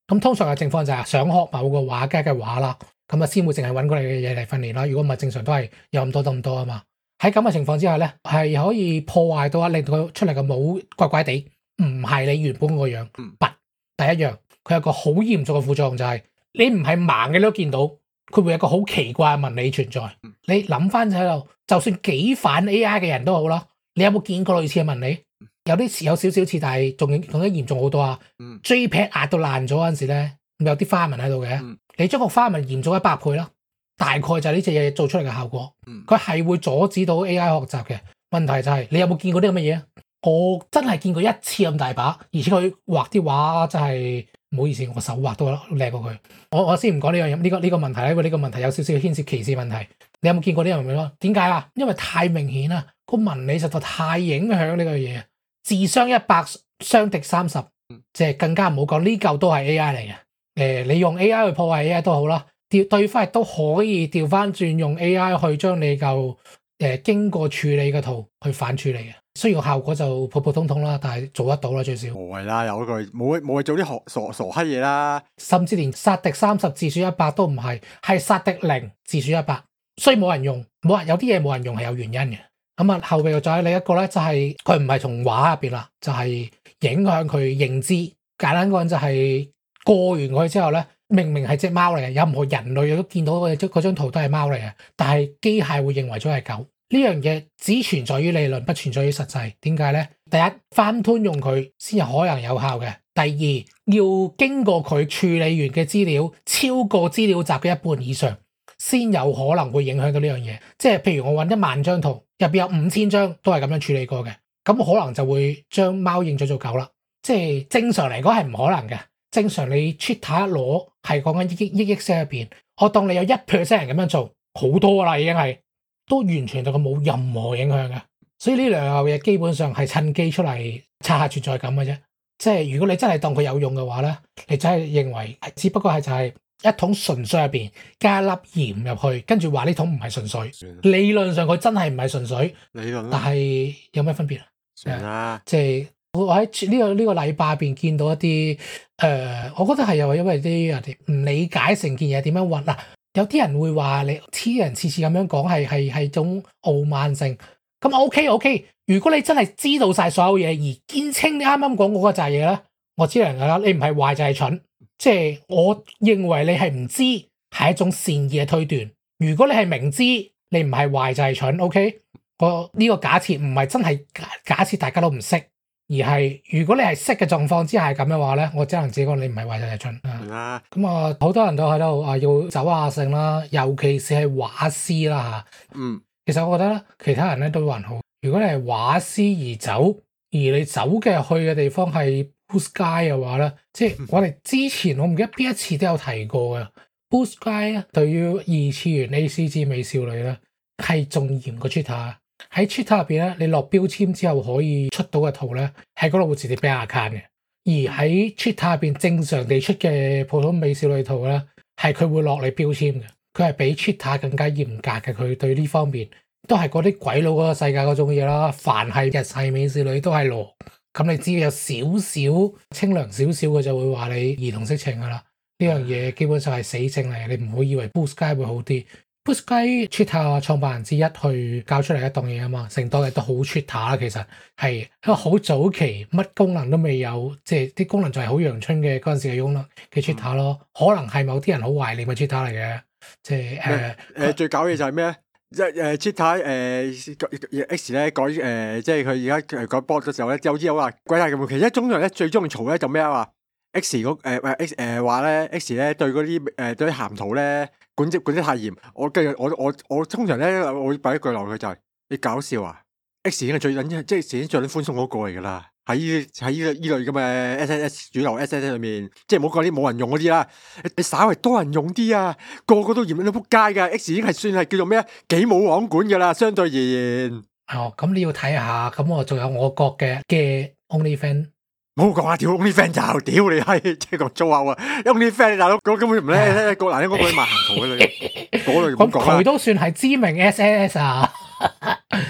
咁通常嘅情況就係想學某個畫家嘅畫啦，咁啊先會淨係揾過嚟嘅嘢嚟訓練啦。如果唔係正常都係有咁多得咁多啊嘛。喺咁嘅情況之下咧，係可以破壞到啊，令到佢出嚟嘅帽怪怪地，唔係你原本個樣。不，第一樣佢有個好嚴重嘅副作用就係、是、你唔係盲嘅你都見到，佢會有個好奇怪嘅紋理存在。你諗翻喺度，就算幾反 A I 嘅人都好啦，你有冇見過類似嘅紋理？有啲似有少少似，但係仲更加嚴重好多啊、嗯、！JPEG 壓到爛咗嗰陣時咧，有啲花紋喺度嘅。嗯、你將個花紋嚴重一百倍啦，大概就係呢隻嘢做出嚟嘅效果。佢係、嗯、會阻止到 A I 學習嘅。問題就係、是、你有冇見過啲咁嘅嘢？我真係見過一次咁大把，而且佢畫啲畫真係唔好意思，我手畫都靚過佢。我我先唔講呢樣嘢，呢、這個呢、這個問題咧，因為呢個問題有少少牽涉歧視問題。你有冇見過呢樣嘢咯？點解啊？因為太明顯啦，個紋理實在太影響呢個嘢。自傷一百，傷敵三十，即係更加唔好講呢嚿都係 A I 嚟嘅。誒、呃，你用 A I 去破壞 A I 都好啦，調對翻亦都可以調翻轉用 A I 去將你嚿誒、呃、經過處理嘅圖去反處理嘅。雖然效果就普普通通啦，但係做得到啦最少。無謂啦，有佢冇冇去做啲學傻傻閪嘢啦。甚至連殺敵三十自損一百都唔係，係殺敵零自損一百，所以冇人用。冇人有啲嘢冇人用係有原因嘅。咁啊，後備又再另一個咧，就係佢唔係從畫入邊啦，就係、是、影響佢認知。簡單講就係過完佢之後咧，明明係隻貓嚟嘅，任何人類都見到嗰張嗰張圖都係貓嚟嘅，但係機械會認為咗係狗。呢樣嘢只存在於理論，不存在於實際。點解咧？第一，翻吞用佢先有可能有效嘅。第二，要經過佢處理完嘅資料超過資料集嘅一半以上，先有可能會影響到呢樣嘢。即係譬如我搵一萬張圖，入邊有五千張都係咁樣處理過嘅，咁可能就會將貓認咗做狗啦。即係正常嚟講係唔可能嘅。正常你 Twitter 一攞係講緊億億億 percent 入邊，我當你有一 percent 人咁樣做，好多啦已經係，都完全對佢冇任何影響嘅。所以呢兩樣嘢基本上係趁機出嚟刷下存在感嘅啫。即係如果你真係當佢有用嘅話咧，你真係認為只不過係就係一桶純水入邊加一粒鹽入去，跟住話呢桶唔係純水。理論上佢真係唔係純水，理論但係有咩分別啊？算啦，即係我喺呢個呢個禮拜入邊見到一啲誒、呃，我覺得係又因為啲人哋唔理解成件嘢點樣運嗱。有啲人會話你黐人次次咁樣講係係係種傲慢性。咁 OK OK，如果你真係知道晒所有嘢而堅稱你啱啱講嗰個就係嘢咧，我知人噶啦，你唔係壞就係蠢。即係我認為你係唔知係一種善意嘅推斷。如果你係明知你唔係壞就係蠢 OK， 我呢個假設唔係真係假假設大家都唔識，而係如果你係識嘅狀況之下係咁嘅話咧，我只能自己講你唔係壞就係蠢。啊，咁啊好多人都喺度啊要走下性啦，尤其是係畫師啦吓。嗯，其實我覺得咧，其他人咧都還好。如果你係畫師而走，而你走嘅去嘅地方係 Blue Sky 嘅話咧，即係我哋之前我唔記得邊一次都有提過嘅 Blue Sky 咧，對於二次元 A C G 美少女咧係仲嚴過 Twitter。喺 Twitter 入邊咧，你落標籤之後可以出到嘅圖咧，喺嗰度會直接俾 account 嘅。而喺 Twitter 入邊正常地出嘅普通美少女圖咧，係佢會落你標籤嘅。佢係比 Twitter 更加嚴格嘅，佢對呢方面都係嗰啲鬼佬嗰個世界嗰種嘢啦。凡係日系美少女都係羅，咁你只要有少少清涼少少嘅就會話你兒童色情噶啦。呢樣嘢基本上係死症嚟，你唔會以為 Blue Sky 會好啲。Blue Sky Twitter 創辦人之一去教出嚟一檔嘢啊嘛，成檔嘢都好 Twitter 啦，其實係一個好早期乜功能都未有，即係啲功能就係好陽春嘅嗰陣時嘅功能嘅 Twitter 咯。可能係某啲人好懷念嘅 Twitter 嚟嘅。即係誒誒最搞嘢就係咩咧？即係誒 Twitter 誒 X 咧改誒，即係佢而家改 bot 嘅時候咧，有啲有話鬼係咁。其實中國人咧最中意嘈咧就咩啊？話 X 嗰誒誒 X 誒話咧 X 咧對嗰啲誒對啲鹹圖咧管制管制太嚴。我跟住我我我通常咧我會擺一句落去就係、是、你搞笑啊 ！X 已經係最緊即係已經最緊寬鬆嗰個嚟㗎啦。喺呢喺呢呢類咁嘅 S N S 主流 S N S 裏面，即係唔好講啲冇人用嗰啲啦，你稍微多人用啲啊，個個都嚴到撲街噶。X 已經係算係叫做咩啊？幾冇網管噶啦，相對而言。哦，咁你要睇下，咁我仲有我國嘅嘅 OnlyFans，冇講下條 OnlyFans 就屌你閪，即係講粗口啊 ！OnlyFans 大佬，嗰根本唔咧，個男人嗰個賣鹹圖嘅你，嗰類咁講啦。咁佢都算係知名 S N S 啊。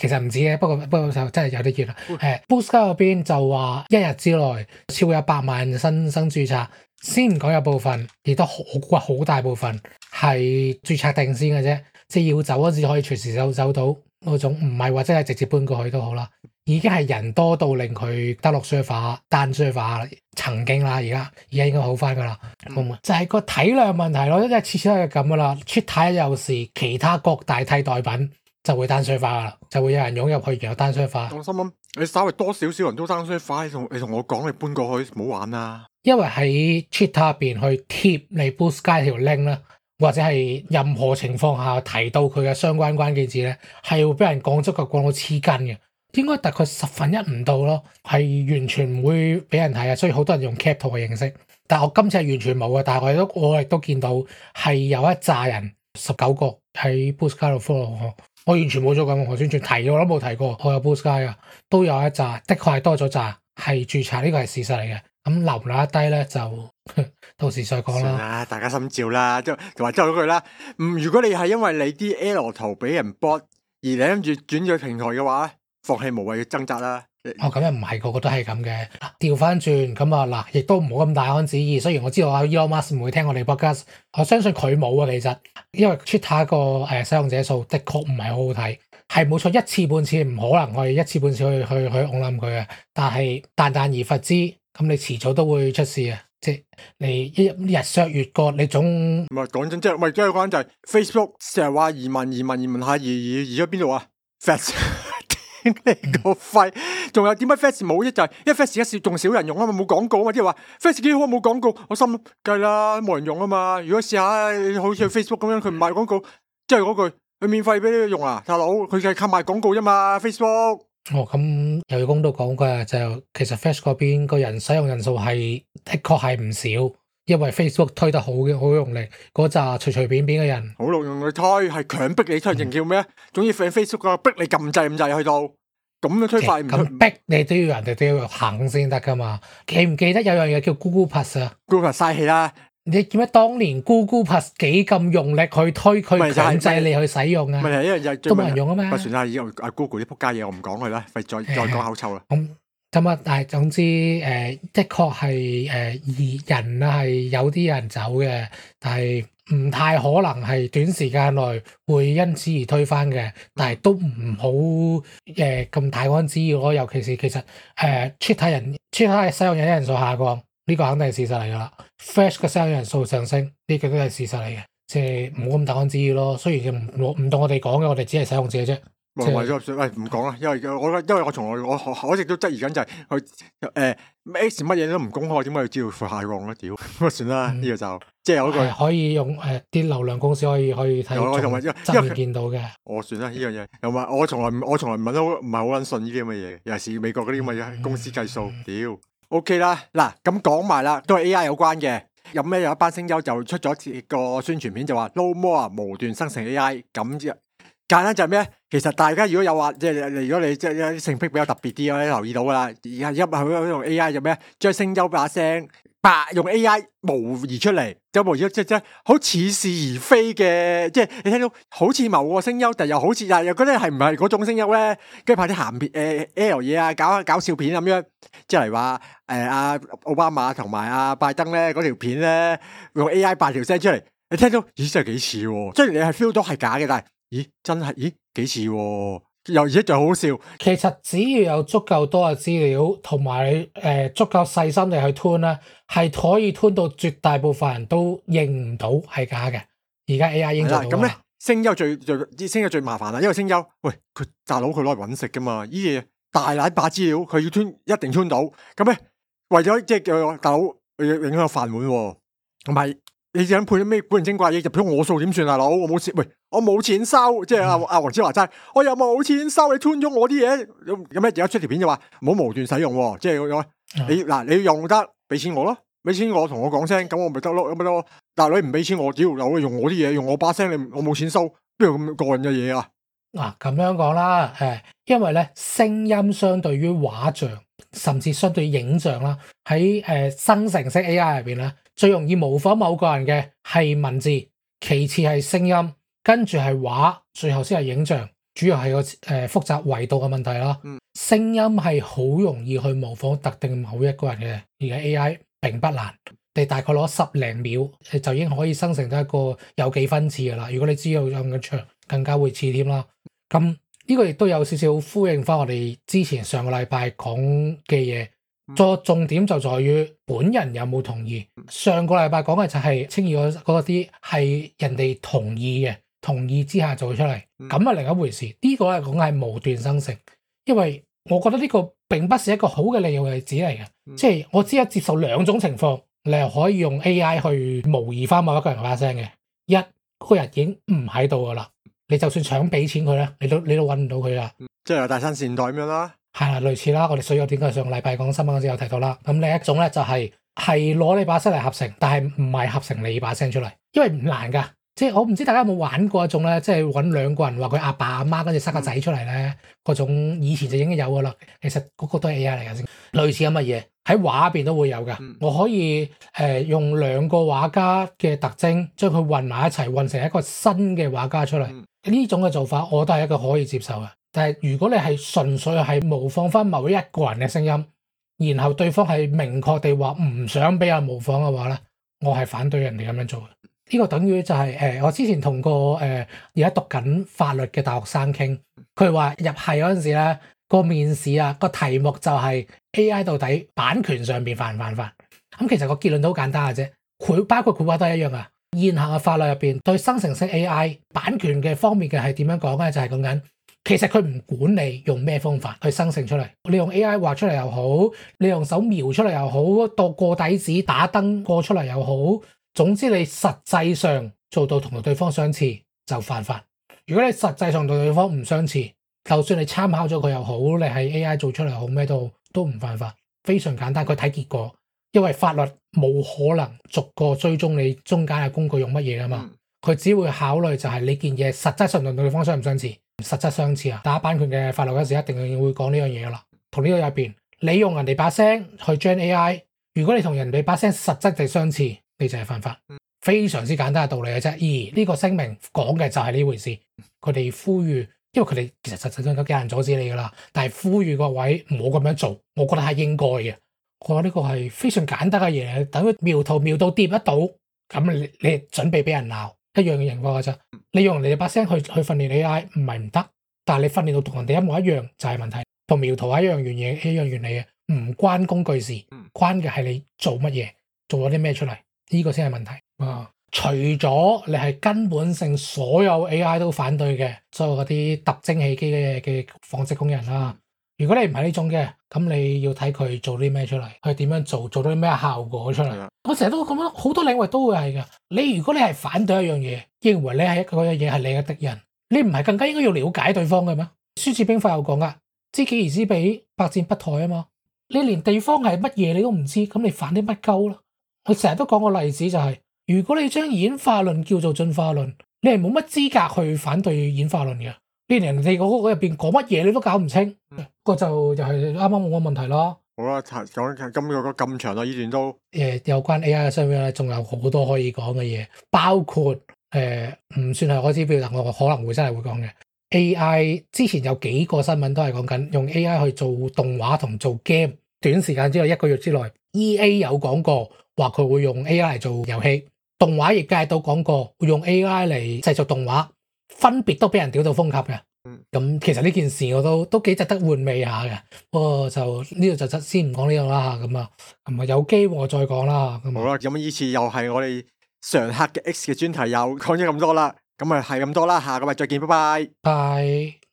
其實唔止嘅，不過不過就真係有啲熱啦。誒 Blue Sky 嗰邊就話一日之內超過一百萬新生註冊，先唔講有部分，亦都好好大部分係註冊定先嘅啫，即係要走嗰時可以隨時走走到嗰種，唔係話真係直接搬過去都好啦。已經係人多到令佢得落 server 單 server 曾經啦，而家而家應該好翻噶啦，嗯、就係、是、個體量問題咯，即係次次都係咁噶啦。Twitter 有時其他各大替代品就會單 server 噶啦，就會有人湧入去然後單 server。 我心諗你稍微多少少人都單 server，你同你同我講你搬過去唔好玩啦。 因為喺 Twitter 入邊去貼你 Blue Sky 條 link 咧，或者係任何情況下提到佢嘅相關關鍵字咧，係會俾人講足夠講到黐筋嘅。應該大概十分一唔到咯，係完全唔會俾人睇啊，所以好多人用 cap 圖嘅形式。但係我今次係完全冇嘅，但係我亦都我亦都見到係有一紮人十九個喺 Blue Sky 度 follow 我，我完全冇做咁，我完全提我都冇提過，我有 Blue Sky 啊，都有一紮，的確係多咗紮係註冊，呢個係事實嚟嘅。咁留唔留得低咧，就到時再講啦。 大家心照啦，即係同埋之後嗰句啦。嗯，如果你係因為你啲 L 圖俾人 bot 而你諗住轉咗平台嘅話咧，放棄無謂嘅掙扎啦。 哦，咁又唔係個個都係咁嘅。調翻轉咁啊嗱，亦都唔好咁大安旨意。雖然我知道阿 Elon Musk 唔會聽我哋 podcast，我相信佢冇啊。其實因為 Twitter 個誒使用者數的確唔係好好睇，係冇錯，一次半次唔可能去一次半次去去去㧬冧佢嘅。但係但但而佛之，咁你遲早都會出事啊！即係你一日削月過，你總唔係講真，即係咪即係關就係 Facebook 成日話移民移民移民下移移移咗邊度啊 ？Fast 你個肺，仲有點解 Fast 冇啫？就係因為 Fast 而家仲少人用啊嘛，冇廣告啊嘛，即係話 Fast 幾好冇廣告，我心計啦，冇人用啊嘛。如果試下好似 Facebook 咁樣，佢唔賣廣告，即係嗰句佢免費俾你用啊，大佬佢就係靠賣廣告啫嘛 Facebook。 哦，咁又要公道講嘅就其實 Fast 嗰邊個人使用人數係的確係唔少，因為 Facebook 推得好嘅好用力，嗰扎隨隨便便嘅人好用用去推，係強逼你推，仲叫咩？總之 Facebook 啊，逼你撳掣咁滯去到，咁樣推快唔咁逼你都要人哋都要行先得噶嘛？記唔記得有樣嘢叫 Google Plus 啊 ？Google Plus 嘥氣啦！ 你見咩？當年 Google Plus 幾咁用力去推佢，強制你去使用啊？ 咪係一樣嘢， 都冇人用啊嘛！ 咪算啦，以後阿 Google 啲仆街嘢我唔講佢啦，費再再講口臭啦。 咁咁啊，但係總之誒、呃，的確係誒人啊，係有啲人走嘅，但係唔太可能係短時間內會因此而推翻嘅。但係都唔好誒咁大安旨意咯。尤其是其實誒 Twitter 人 Twitter 嘅使用者人數下降。呢個肯定係事實嚟噶啦 ，Flash 嘅使用人數上升，呢個都係事實嚟嘅，即係唔好咁大安旨意咯。雖然唔唔同我哋講嘅，我哋只係使用者啫。 喂，唔講啦，因為我因為我從來我我一直都質疑緊就係佢誒 X 乜嘢都唔公開，點解要知道佢下降咧？屌，咁啊算啦，呢、嗯、個就即係有一個可以用誒啲、呃、流量公司可以可以睇，我同埋側面見到嘅。 我算啦呢樣嘢，又話我從來我從來唔係好唔係好撚信呢啲咁嘅嘢，尤其是美國嗰啲咁嘅嘢公司計數，屌、嗯。OK 啦，嗱咁講埋啦，都係 A I 有關嘅。有咩有一班聲優就出咗個宣傳片，就話 No More 無段生成 A I。咁簡單就係咩？其實大家如果有話，即係如果你即係啲性癖比較特別啲，我留意到噶啦。而家一係用 A I 就咩？將聲優把聲白用 A I 模擬出嚟，就模擬即即好似是而非嘅，即係你聽到好似某個聲優，但又好似又又覺得係唔係嗰種聲優咧？跟住拍啲鹹片誒 L 嘢啊，搞搞笑片咁樣，即係嚟話誒阿奧巴馬同埋阿拜登咧嗰條片咧，用 A I 扮條聲出嚟，你聽到咦真係幾似喎？雖然你係 feel 到係假嘅，但係咦真係咦幾似喎？又而且仲好笑， 其實只要有足夠多嘅資料，同埋你誒足夠細心地去 tune 咧，係可以 tune 到絕大部分人都認唔到係假嘅。而家 A I 已經做到啦。咁咧， 聲優最最聲優最麻煩啦，因為聲優喂佢大佬佢攞嚟搵食噶嘛，呢嘢大奶把資料佢要 tune 一定 tune 到。咁咧為咗即係叫大佬影響個飯碗，同埋你想配啲咩古靈精怪嘢入咗我數點算啊？大佬我冇錢喂。我冇錢收，即係阿阿黃子華齋，我又冇錢收，你吞咗我啲嘢，咁咧而家出條片就話唔好無段使用，即係咁你嗱你用得俾錢我咯，俾錢我同我講聲，咁我咪得咯，咁咪得。但係你唔俾錢我，只要有用我啲嘢，用我把聲，你我冇錢收，邊有咁過癮嘅嘢啊？嗱咁樣講啦，誒，因為咧聲音相對於畫像，甚至相對於影像啦，喺誒生成式 A I 入邊咧，最容易模仿某個人嘅係文字，其次係聲音。跟住係畫，最後先係影像。 主要係個誒、呃、複雜維度嘅問題啦。嗯、聲音係好容易去模仿特定某一個人嘅，而家 A I 並不難，你大概攞十零秒就已經可以生成到一個有幾分似噶啦。如果你知道用嘅長，更加會似添啦。咁呢個亦都有少少呼應翻我哋之前上個禮拜講嘅嘢。個重點就在於本人有冇同意。上個禮拜講嘅就係稱義嗰啲係人哋同意嘅，同意之下做出嚟，咁啊另一回事。呢、這個咧講係無斷生成，因為我覺得呢個並不是一個好嘅例子嚟嘅，即係我只係接受兩種情況，你係可以用 A I 去模擬翻某一個人把聲嘅。一，嗰、那個人已經唔喺度噶啦，你就算想俾錢佢咧，你都你都搵唔到佢啦， 即係大山善代咁樣啦。係啦，類似啦，我哋所以我點解上個禮拜講新聞嗰時有提到啦。咁另一種咧就係係攞你把聲嚟合成，但係唔係合成你把聲出嚟，因為唔難噶。即係我唔知大家有冇玩過一種咧，即係搵兩個人話佢阿爸阿媽跟住生個仔出嚟咧，嗰種以前就已經有噶啦。其實嗰個都係 A I 嚟嘅先，類似咁嘅嘢喺畫入邊都會有噶。嗯、我可以誒、呃、用兩個畫家嘅特徵，將佢混埋一齊，混成一個新嘅畫家出嚟。呢、嗯、種嘅做法，我都係一個可以接受嘅。但係如果你係純粹係模仿翻某一個人嘅聲音，然後對方係明確地話唔想俾人模仿嘅話咧，我係反對人哋咁樣做嘅。呢、這個等於就係、是、誒、呃，我之前同個誒而家讀緊法律嘅大學生傾，佢話入系嗰陣時咧個面試啊個題目就係 A I 到底版權上邊犯唔犯法？咁其實個結論都好簡單嘅啫，佢包括繪畫都係一樣啊。現行嘅法律入邊對生成式 A I 版權嘅方面嘅係點樣講咧？就係講緊。其實佢唔管你用咩方法去生成出嚟，你用 A I 畫出嚟又好，你用手描出嚟又好，度過底紙打燈過出嚟又好，總之你實際上做到同對方相似就犯法。如果你實際上同對方唔相似，就算你參考咗佢又好，你係 A I 做出嚟好咩都都唔犯法。非常簡單，佢睇結果，因為法律冇可能逐個追蹤你中間嘅工具用乜嘢㗎嘛，佢只會考慮就係你件嘢實質上同對方相唔相似。實質相似啊！打版權嘅法律嗰時一定會講呢樣嘢噶啦。同呢個入邊，你用人哋把聲去 train A I， 如果你同人哋把聲實質地相似，你就係犯法。非常之簡單嘅道理嘅啫。而呢個聲明講嘅就係呢回事。佢哋呼籲，因為佢哋其實實際上都幾難阻止你噶啦。但係呼籲各位唔好咁樣做，我覺得係應該嘅。我覺得呢個係非常簡單嘅嘢，等佢描圖描到掂得到，咁你你準備俾人鬧。一樣嘅情況嘅啫，你用人哋把聲去去訓練 A I 唔係唔得，但係你訓練到同人哋一模一樣就係問題。同描圖係一樣原嘢，一樣原理嘅，唔關工具事，關嘅係你做乜嘢，做咗啲咩出嚟，呢、這個先係問題。啊，除咗你係根本性所有 A I 都反對嘅，所有嗰啲揼蒸汽機嘅嘅紡織工人啦。如果你唔係呢種嘅，咁你要睇佢做啲咩出嚟，佢點樣做，做到啲咩效果出嚟。的我成日都咁樣，好多領域都會係嘅。你如果你係反對一樣嘢，認為你係一個嘢係你嘅敵人，你唔係更加應該要了解對方嘅咩？孫子兵法有講噶，知己而知彼，百戰不殆啊嘛。你連地方係乜嘢你都唔知，咁你反啲乜鳩咯？我成日都講個例子就係、是，如果你將演化論叫做進化論，你係冇乜資格去反對演化論嘅。你連人哋嗰個入邊講乜嘢你都搞唔清，個、嗯、就就係啱啱冇個問題咯。好啦，講咁個咁長啦，呢段都誒有關 A I 嘅上面咧，仲有好多可以講嘅嘢，包括誒唔、呃、算係開支標，但我可能會真係會講嘅 A I。之前有幾個新聞都係講緊用 A I 去做動畫同做 game，短時間之內一個月之內 ，E A 有講過話佢會用 A I 嚟做遊戲，動畫業界都講過會用 A I 嚟製作動畫。分別都俾人屌到風級嘅，咁、嗯、其實呢件事我都都幾值得玩味下嘅。不過就呢度就先唔講呢度啦，咁啊，咁啊有機會我再講啦。好啦，咁呢次又係我哋常客嘅 X 嘅專題，又講咗咁多啦，咁啊係咁多啦，下個禮拜再見，拜拜。拜。